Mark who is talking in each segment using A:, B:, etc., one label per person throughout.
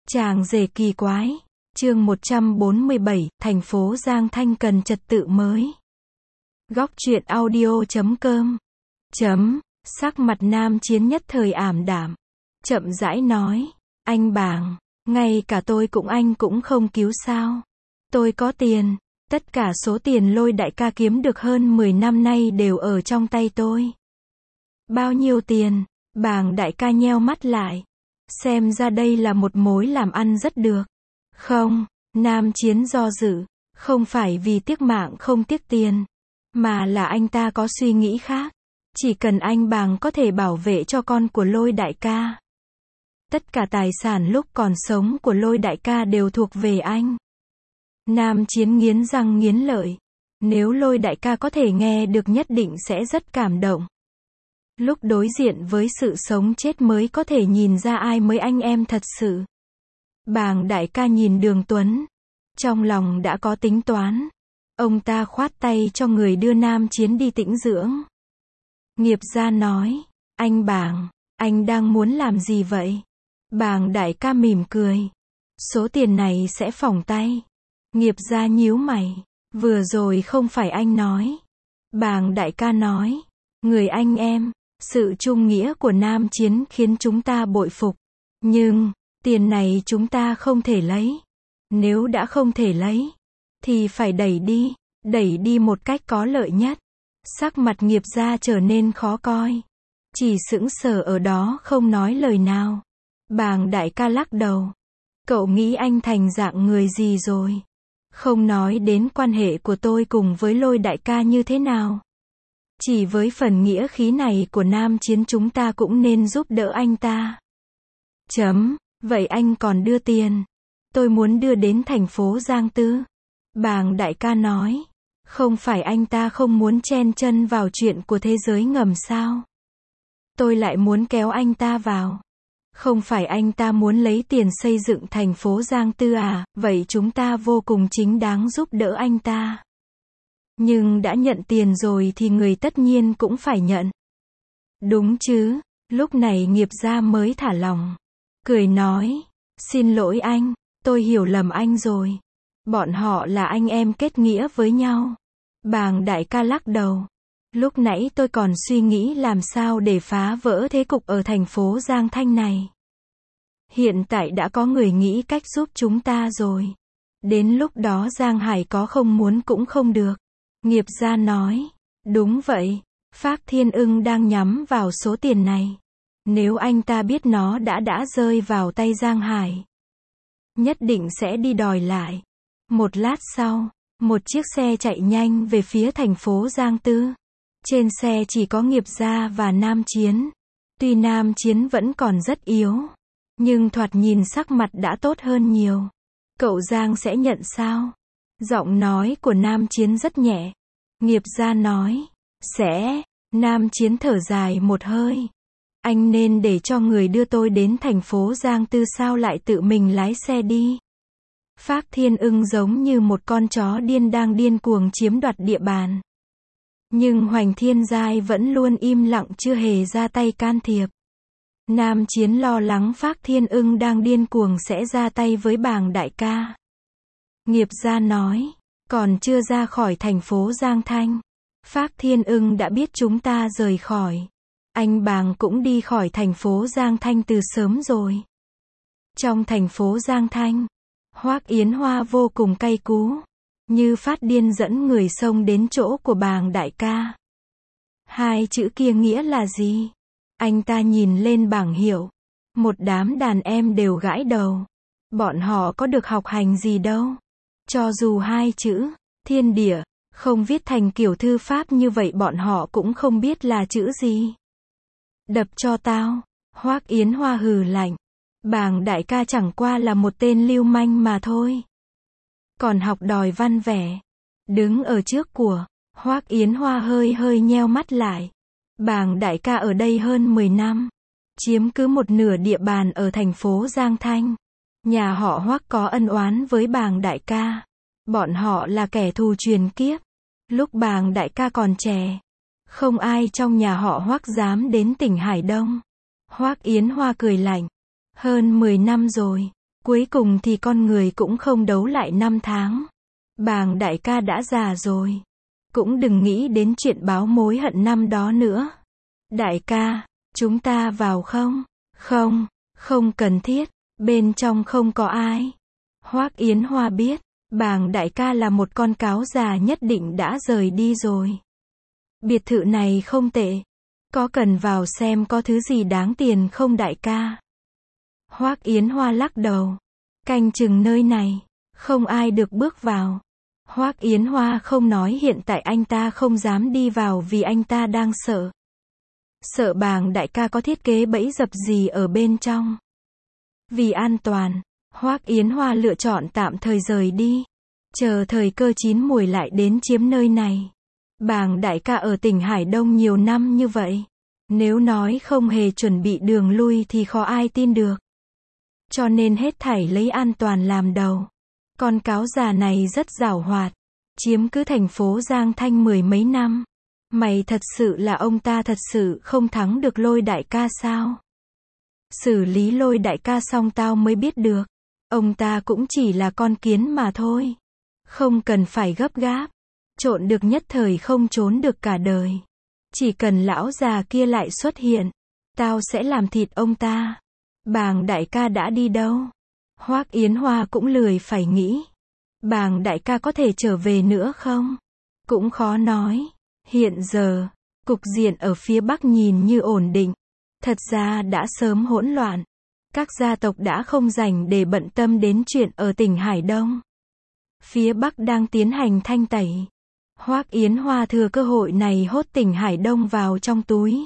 A: Chàng rể kỳ quái. Chương 147, thành phố Giang Thanh cần trật tự mới. Góc truyện audio.com. Sắc mặt Nam Chiến nhất thời ảm đạm. Chậm rãi nói. Anh Bàng, ngay cả tôi anh cũng không cứu sao. Tôi có tiền. Tất cả số tiền Lôi đại ca kiếm được hơn 10 năm nay đều ở trong tay tôi. Bao nhiêu tiền? Bàng đại ca nheo mắt lại. Xem ra đây là một mối làm ăn rất được. Không, Nam Chiến do dự. Không phải vì tiếc mạng không tiếc tiền. Mà là anh ta có suy nghĩ khác. Chỉ cần anh Bàng có thể bảo vệ cho con của Lôi đại ca. Tất cả tài sản lúc còn sống của Lôi đại ca đều thuộc về anh. Nam Chiến nghiến răng nghiến lợi. Nếu Lôi đại ca có thể nghe được nhất định sẽ rất cảm động. Lúc đối diện với sự sống chết mới có thể nhìn ra ai mới anh em thật sự. Bàng đại ca nhìn Đường Tuấn. Trong lòng đã có tính toán. Ông ta khoát tay cho người đưa Nam Chiến đi tĩnh dưỡng. Nghiệp gia nói. Anh Bàng, anh đang muốn làm gì vậy? Bàng đại ca mỉm cười. Số tiền này sẽ phỏng tay. Nghiệp gia nhíu mày. Vừa rồi không phải anh nói. Bàng đại ca nói. Người anh em. Sự trung nghĩa của Nam Chiến khiến chúng ta bội phục. Nhưng, tiền này chúng ta không thể lấy. Nếu đã không thể lấy, thì phải đẩy đi một cách có lợi nhất. Sắc mặt Nghiệp gia trở nên khó coi. Chỉ sững sờ ở đó không nói lời nào. Bàng đại ca lắc đầu. Cậu nghĩ anh thành dạng người gì rồi? Không nói đến quan hệ của tôi cùng với Lôi đại ca như thế nào. Chỉ với phần nghĩa khí này của Nam Chiến chúng ta cũng nên giúp đỡ anh ta. Vậy anh còn đưa tiền. Tôi muốn đưa đến thành phố Giang Tư. Bàng đại ca nói. Không phải anh ta không muốn chen chân vào chuyện của thế giới ngầm sao? Tôi lại muốn kéo anh ta vào. Không phải anh ta muốn lấy tiền xây dựng thành phố Giang Tư à? Vậy chúng ta vô cùng chính đáng giúp đỡ anh ta. Nhưng đã nhận tiền rồi thì người tất nhiên cũng phải nhận. Đúng chứ? Lúc này Nghiệp gia mới thả lòng. Cười nói. Xin lỗi anh, tôi hiểu lầm anh rồi. Bọn họ là anh em kết nghĩa với nhau. Bàng đại ca lắc đầu. Lúc nãy tôi còn suy nghĩ làm sao để phá vỡ thế cục ở thành phố Giang Thanh này. Hiện tại đã có người nghĩ cách giúp chúng ta rồi. Đến lúc đó Giang Hải có không muốn cũng không được. Nghiệp gia nói. Đúng vậy. Phác Thiên Ưng đang nhắm vào số tiền này. Nếu anh ta biết nó đã rơi vào tay Giang Hải, nhất định sẽ đi đòi lại. Một lát sau, một chiếc xe chạy nhanh về phía thành phố Giang Tư. Trên xe chỉ có Nghiệp gia và Nam Chiến. Tuy Nam Chiến vẫn còn rất yếu, nhưng thoạt nhìn sắc mặt đã tốt hơn nhiều. Cậu Giang sẽ nhận sao? Giọng nói của Nam Chiến rất nhẹ. Nghiệp gia nói. Sẽ. Nam Chiến thở dài một hơi. Anh nên để cho người đưa tôi đến thành phố Giang Tư sao lại tự mình lái xe đi? Phác Thiên Ưng giống như một con chó điên đang điên cuồng chiếm đoạt địa bàn. Nhưng Hoành Thiên Giai vẫn luôn im lặng chưa hề ra tay can thiệp. Nam Chiến lo lắng Phác Thiên Ưng đang điên cuồng sẽ ra tay với Bàng đại ca. Nghiệp gia nói. Còn chưa ra khỏi thành phố Giang Thanh. Phác Thiên Ưng đã biết chúng ta rời khỏi. Anh Bàng cũng đi khỏi thành phố Giang Thanh từ sớm rồi. Trong thành phố Giang Thanh, Hoắc Yến Hoa vô cùng cay cú. Như phát điên dẫn người xông đến chỗ của Bàng đại ca. Hai chữ kia nghĩa là gì? Anh ta nhìn lên bảng hiệu. Một đám đàn em đều gãi đầu. Bọn họ có được học hành gì đâu. Cho dù hai chữ, thiên địa, không viết thành kiểu thư pháp như vậy bọn họ cũng không biết là chữ gì. Đập cho tao. Hoắc Yến Hoa hừ lạnh. Bàng đại ca chẳng qua là một tên lưu manh mà thôi. Còn học đòi văn vẻ. Đứng ở trước của Hoắc Yến Hoa hơi nheo mắt lại. Bàng đại ca ở đây hơn 10 năm. Chiếm cứ một nửa địa bàn ở thành phố Giang Thanh. Nhà họ Hoắc có ân oán với Bàng đại ca. Bọn họ là kẻ thù truyền kiếp. Lúc Bàng đại ca còn trẻ, không ai trong nhà họ Hoắc dám đến tỉnh Hải Đông. Hoắc Yến Hoa cười lạnh. Hơn 10 năm rồi. Cuối cùng thì con người cũng không đấu lại năm tháng. Bàng đại ca đã già rồi. Cũng đừng nghĩ đến chuyện báo mối hận năm đó nữa. Đại ca, chúng ta vào không? Không, không cần thiết, bên trong không có ai. Hoắc Yến Hoa biết, Bàng đại ca là một con cáo già nhất định đã rời đi rồi. Biệt thự này không tệ. Có cần vào xem có thứ gì đáng tiền không đại ca? Hoắc Yến Hoa lắc đầu. Canh chừng nơi này, không ai được bước vào. Hoắc Yến Hoa không nói hiện tại anh ta không dám đi vào vì anh ta đang sợ. Sợ Bàng đại ca có thiết kế bẫy dập gì ở bên trong. Vì an toàn, Hoắc Yến Hoa lựa chọn tạm thời rời đi. Chờ thời cơ chín muồi lại đến chiếm nơi này. Bàng đại ca ở tỉnh Hải Đông nhiều năm như vậy. Nếu nói không hề chuẩn bị đường lui thì khó ai tin được. Cho nên hết thảy lấy an toàn làm đầu. Con cáo già này rất giàu hoạt. Chiếm cứ thành phố Giang Thanh 10 mấy năm. Mày thật sự là ông ta thật sự không thắng được Lôi đại ca sao? Xử lý Lôi đại ca xong tao mới biết được. Ông ta cũng chỉ là con kiến mà thôi. Không cần phải gấp gáp. Trộn được nhất thời không trốn được cả đời. Chỉ cần lão già kia lại xuất hiện. Tao sẽ làm thịt ông ta. Bàng đại ca đã đi đâu? Hoắc Yến Hoa cũng lười phải nghĩ. Bàng đại ca có thể trở về nữa không? Cũng khó nói. Hiện giờ, cục diện ở phía Bắc nhìn như ổn định. Thật ra đã sớm hỗn loạn. Các gia tộc đã không rảnh để bận tâm đến chuyện ở tỉnh Hải Đông. Phía Bắc đang tiến hành thanh tẩy. Hoắc Yến Hoa thừa cơ hội này hốt tỉnh Hải Đông vào trong túi.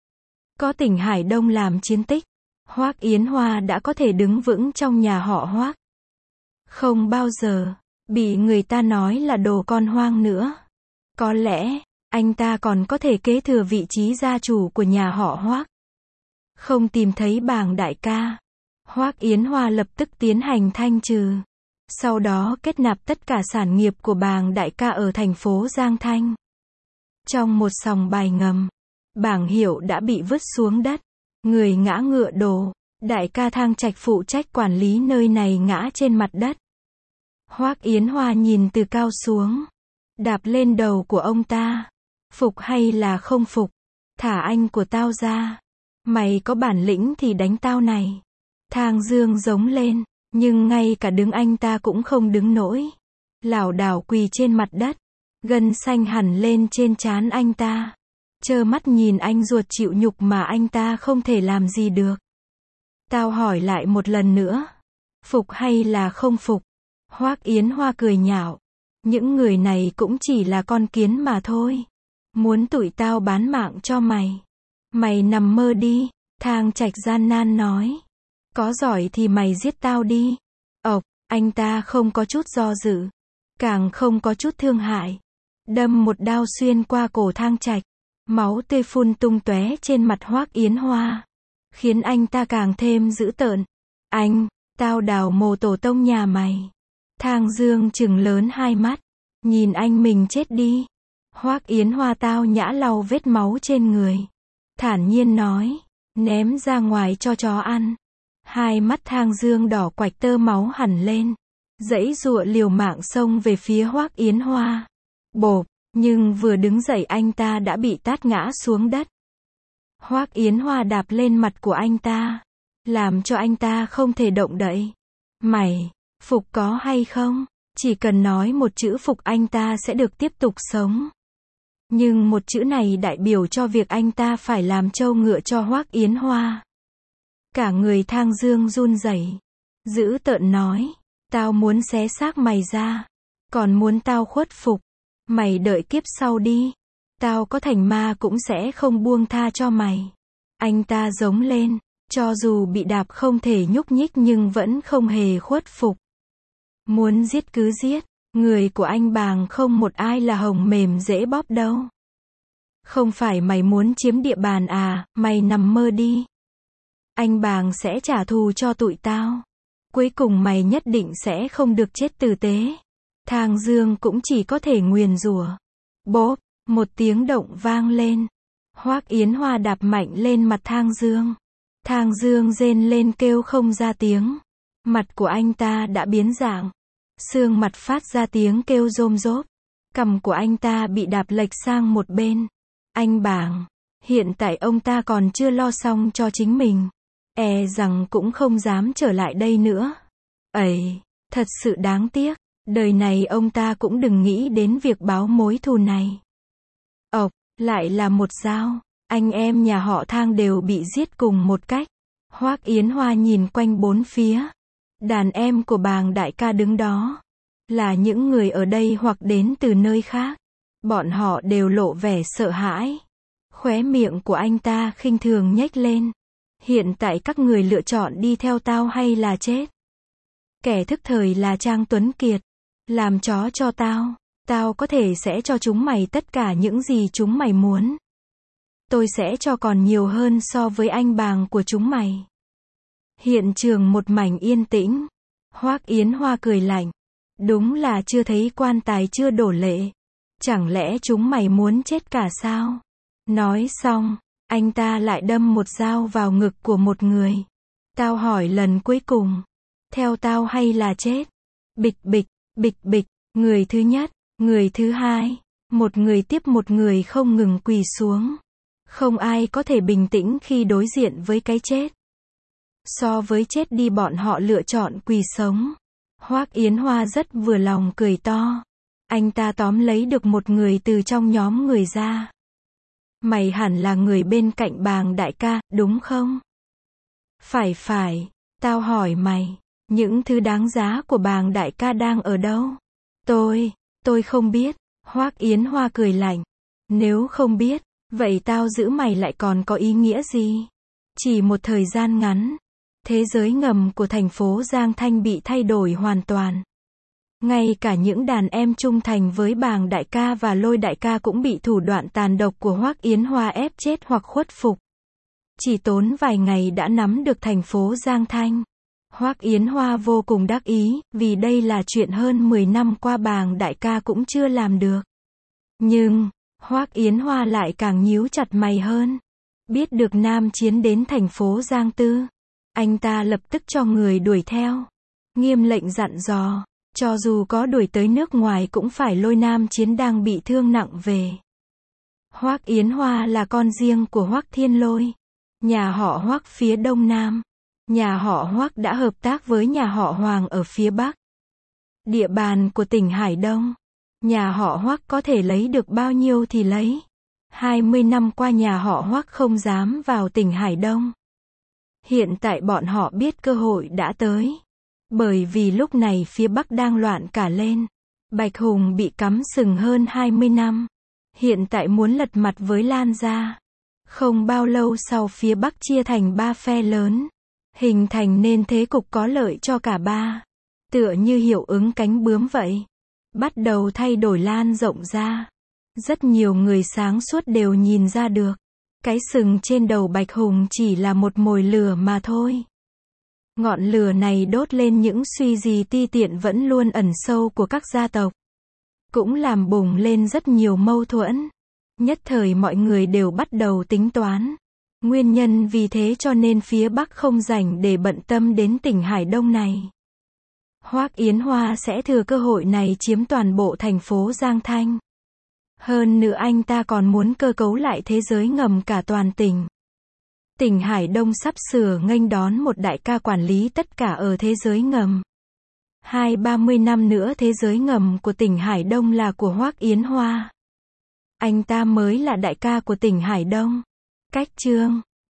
A: Có tỉnh Hải Đông làm chiến tích, Hoắc Yến Hoa đã có thể đứng vững trong nhà họ Hoắc. Không bao giờ bị người ta nói là đồ con hoang nữa. Có lẽ, anh ta còn có thể kế thừa vị trí gia chủ của nhà họ Hoắc. Không tìm thấy Bàng đại ca, Hoắc Yến Hoa lập tức tiến hành thanh trừ. Sau đó kết nạp tất cả sản nghiệp của Bàng đại ca ở thành phố Giang Thanh. Trong một sòng bài ngầm, bảng hiệu đã bị vứt xuống đất. Người ngã ngựa đổ. Đại ca Thang Trạch phụ trách quản lý nơi này ngã trên mặt đất. Hoắc Yến Hoa nhìn từ cao xuống. Đạp lên đầu của ông ta. Phục hay là không phục? Thả anh của tao ra. Mày có bản lĩnh thì đánh tao này. Thang Dương giống lên. Nhưng ngay cả đứng anh ta cũng không đứng nổi. Lảo đảo quỳ trên mặt đất. Gân xanh hẳn lên trên trán anh ta. Trơ mắt nhìn anh ruột chịu nhục mà anh ta không thể làm gì được. Tao hỏi lại một lần nữa. Phục hay là không phục? Hoắc Yến Hoa cười nhạo. Những người này cũng chỉ là con kiến mà thôi. Muốn tụi tao bán mạng cho mày. Mày nằm mơ đi. Thang Trạch gian nan nói. Có giỏi thì mày giết tao đi. Ộc, anh ta không có chút do dự. Càng không có chút thương hại. Đâm một đao xuyên qua cổ Thang Trạch. Máu tươi phun tung tóe trên mặt Hoắc Yến Hoa. Khiến anh ta càng thêm dữ tợn. Anh, tao đào mồ tổ tông nhà mày. Thang Dương trừng lớn hai mắt. Nhìn anh mình chết đi. Hoắc Yến Hoa tao nhã lau vết máu trên người. Thản nhiên nói. Ném ra ngoài cho chó ăn. Hai mắt Thang Dương đỏ quạch tơ máu hẳn lên. Giãy giụa liều mạng xông về phía Hoắc Yến Hoa. Bộp, nhưng vừa đứng dậy anh ta đã bị tát ngã xuống đất. Hoắc Yến Hoa đạp lên mặt của anh ta. Làm cho anh ta không thể động đậy. Mày, phục có hay không? Chỉ cần nói một chữ phục anh ta sẽ được tiếp tục sống. Nhưng một chữ này đại biểu cho việc anh ta phải làm trâu ngựa cho Hoắc Yến Hoa. Cả người Thang Dương run rẩy, dữ tợn nói, tao muốn xé xác mày ra, còn muốn tao khuất phục, mày đợi kiếp sau đi, tao có thành ma cũng sẽ không buông tha cho mày. Anh ta giống lên, cho dù bị đạp không thể nhúc nhích nhưng vẫn không hề khuất phục. Muốn giết cứ giết, người của anh Bàng không một ai là hồng mềm dễ bóp đâu. Không phải mày muốn chiếm địa bàn à, mày nằm mơ đi. Anh Bàng sẽ trả thù cho tụi tao. Cuối cùng mày nhất định sẽ không được chết tử tế. Thang Dương cũng chỉ có thể nguyền rủa. Bốp, một tiếng động vang lên. Hoắc Yến Hoa đạp mạnh lên mặt Thang Dương. Thang Dương rên lên kêu không ra tiếng. Mặt của anh ta đã biến dạng. Xương mặt phát ra tiếng kêu rôm rốp. Cằm của anh ta bị đạp lệch sang một bên. Anh bảng. Hiện tại ông ta còn chưa lo xong cho chính mình. E rằng cũng không dám trở lại đây nữa. Ấy, thật sự đáng tiếc. Đời này ông ta cũng đừng nghĩ đến việc báo mối thù này. Ộc, lại là một dao. Anh em nhà họ Thang đều bị giết cùng một cách. Hoắc Yến Hoa nhìn quanh bốn phía. Đàn em của Bàng đại ca đứng đó. Là những người ở đây hoặc đến từ nơi khác. Bọn họ đều lộ vẻ sợ hãi. Khóe miệng của anh ta khinh thường nhếch lên. Hiện tại các người lựa chọn đi theo tao hay là chết? Kẻ thức thời là Trang Tuấn Kiệt. Làm chó cho tao. Tao có thể sẽ cho chúng mày tất cả những gì chúng mày muốn. Tôi sẽ cho còn nhiều hơn so với anh Bàng của chúng mày. Hiện trường một mảnh yên tĩnh. Hoắc Yến Hoa cười lạnh. Đúng là chưa thấy quan tài chưa đổ lệ. Chẳng lẽ chúng mày muốn chết cả sao? Nói xong, anh ta lại đâm một dao vào ngực của một người. Tao hỏi lần cuối cùng. Theo tao hay là chết? Bịch bịch, bịch bịch, người thứ nhất, người thứ hai. Một người tiếp một người không ngừng quỳ xuống. Không ai có thể bình tĩnh khi đối diện với cái chết. So với chết đi bọn họ lựa chọn quỳ sống. Hoắc Yến Hoa rất vừa lòng cười to. Anh ta tóm lấy được một người từ trong nhóm người ra. Mày hẳn là người bên cạnh Bàng đại ca, đúng không? Phải, tao hỏi mày, những thứ đáng giá của Bàng đại ca đang ở đâu? Tôi không biết. Hoắc Yến Hoa cười lạnh. Nếu không biết, vậy tao giữ mày lại còn có ý nghĩa gì? Chỉ một thời gian ngắn, thế giới ngầm của thành phố Giang Thanh bị thay đổi hoàn toàn. Ngay cả những đàn em trung thành với Bàng đại ca và Lôi đại ca cũng bị thủ đoạn tàn độc của Hoắc Yến Hoa ép chết hoặc khuất phục. Chỉ tốn vài ngày đã nắm được thành phố Giang Thanh. Hoắc Yến Hoa vô cùng đắc ý, vì đây là chuyện hơn 10 năm qua Bàng đại ca cũng chưa làm được. Nhưng, Hoắc Yến Hoa lại càng nhíu chặt mày hơn. Biết được Nam Chiến đến thành phố Giang Tư, anh ta lập tức cho người đuổi theo. Nghiêm lệnh dặn dò, cho dù có đuổi tới nước ngoài cũng phải lôi Nam Chiến đang bị thương nặng về. Hoắc Yến Hoa là con riêng của Hoắc Thiên Lôi. Nhà họ Hoắc phía đông nam. Nhà họ Hoắc đã hợp tác với nhà họ Hoàng ở phía bắc. Địa bàn của tỉnh Hải Đông. Nhà họ Hoắc có thể lấy được bao nhiêu thì lấy. 20 năm qua nhà họ Hoắc không dám vào tỉnh Hải Đông. Hiện tại bọn họ biết cơ hội đã tới. Bởi vì lúc này phía Bắc đang loạn cả lên. Bạch Hùng bị cắm sừng hơn 20 năm. Hiện tại muốn lật mặt với Lan gia. Không bao lâu sau phía Bắc chia thành 3 phe lớn. Hình thành nên thế cục có lợi cho cả ba. Tựa như hiệu ứng cánh bướm vậy. Bắt đầu thay đổi lan rộng ra. Rất nhiều người sáng suốt đều nhìn ra được. Cái sừng trên đầu Bạch Hùng chỉ là một mồi lửa mà thôi. Ngọn lửa này đốt lên những suy gì ti tiện vẫn luôn ẩn sâu của các gia tộc. Cũng làm bùng lên rất nhiều mâu thuẫn. Nhất thời mọi người đều bắt đầu tính toán. Nguyên nhân vì thế cho nên phía Bắc không rảnh để bận tâm đến tỉnh Hải Đông này. Hoắc Yến Hoa sẽ thừa cơ hội này chiếm toàn bộ thành phố Giang Thanh. Hơn nữa anh ta còn muốn cơ cấu lại thế giới ngầm cả toàn tỉnh. Tỉnh Hải Đông sắp sửa nghênh đón một đại ca quản lý tất cả ở thế giới ngầm. 20-30 năm nữa thế giới ngầm của tỉnh Hải Đông là của Hoắc Yến Hoa. Anh ta mới là đại ca của tỉnh Hải Đông. Cách chương